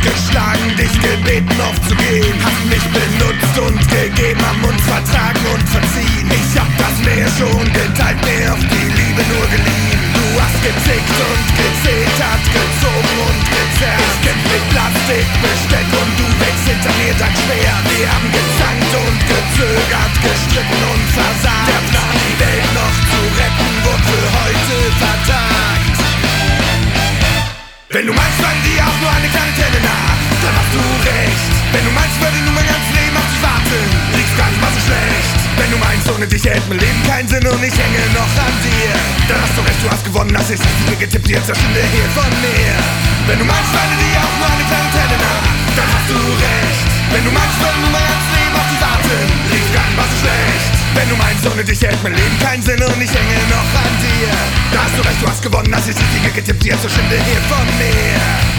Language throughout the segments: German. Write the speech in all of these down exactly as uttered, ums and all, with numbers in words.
totgeschlagen, dich gebeten aufzugehen. Hast mich benutzt und gegeben, haben uns vertragen und verziehen. Ich hab das Meer schon geteilt, mir auf die Liebe nur geliehen. Du hast gezickt und gezetert, gezogen und gezerrt. Ich kämpf mit Plastikbesteck und du wächst hinter mir dein Schwert. Wir haben gezankt und gezögert, gestritten und versagt. Der Plan, die Welt noch zu retten, wurde für heute vertagt. Wenn du meinst, fallen dir auch nur eine kleine Träne nach, dann hast du recht. Wenn du meinst, würde nur mein ganzes Leben auf dich warten, liegt's gar nicht mal so schlecht. Wenn du meinst, ohne dich hält mein Leben keinen Sinn und ich hänge noch an dir, dann hast du recht, du hast gewonnen, hast es dir getippt, jetzt verschwinde hier von mir. Wenn du meinst, falle dir auch nur eine kleine Träne nach, dann hast du recht. Wenn du meinst, würde nur mein ganzes Leben auf dich warten, liegt's gar nicht mal so schlecht. Wenn du meinst, ohne dich hält mein Leben keinen Sinn und ich hänge noch an dir, da hast du recht, du hast gewonnen, hast es dir getippt, jetzt verschwinde hier von mir.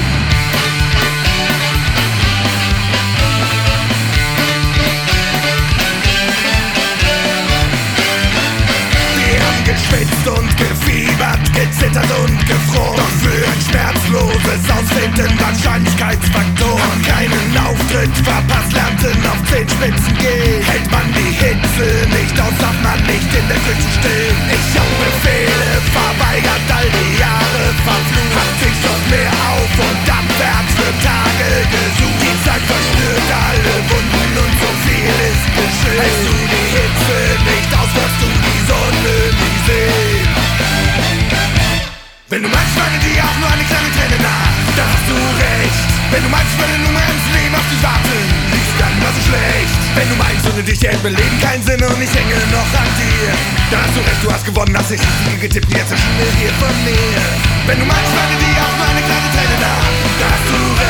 Geschwitzt und gefiebert, gezittert und gefroren. Doch für ein schmerzloses Ausfinden Wahrscheinlichkeitsfaktoren. Haben keinen Auftritt verpasst, lernten auf Zehenspitzen gehen. Hält man die Hitze nicht aus, darf man nicht in der Küche stehen. Ich hab Befehle verweigert, all die Jahre verflucht. Hab dich doch mehr auf und abwärts für Tage gesucht. Die Zeit verstört alle Wunden und so viel ist geschehen. Hältst du die Hitze nicht aus, wirst du die Sonne nie sehen. Wenn du meinst, falle dir auch nur eine kleine Träne nach, dann hast du recht. Wenn du meinst, würde nur mein ganzes Leben auf dich warten, liegt's gar nicht mal so schlecht. Wenn du meinst, ohne dich hält mein Leben keinen Sinn und ich hänge noch an dir, dann hast du recht, du hast gewonnen, hast dich die getippt, jetzt verschwinde hier von mir. Wenn du meinst, falle dir auch nur eine kleine Träne nach, dann hast du recht.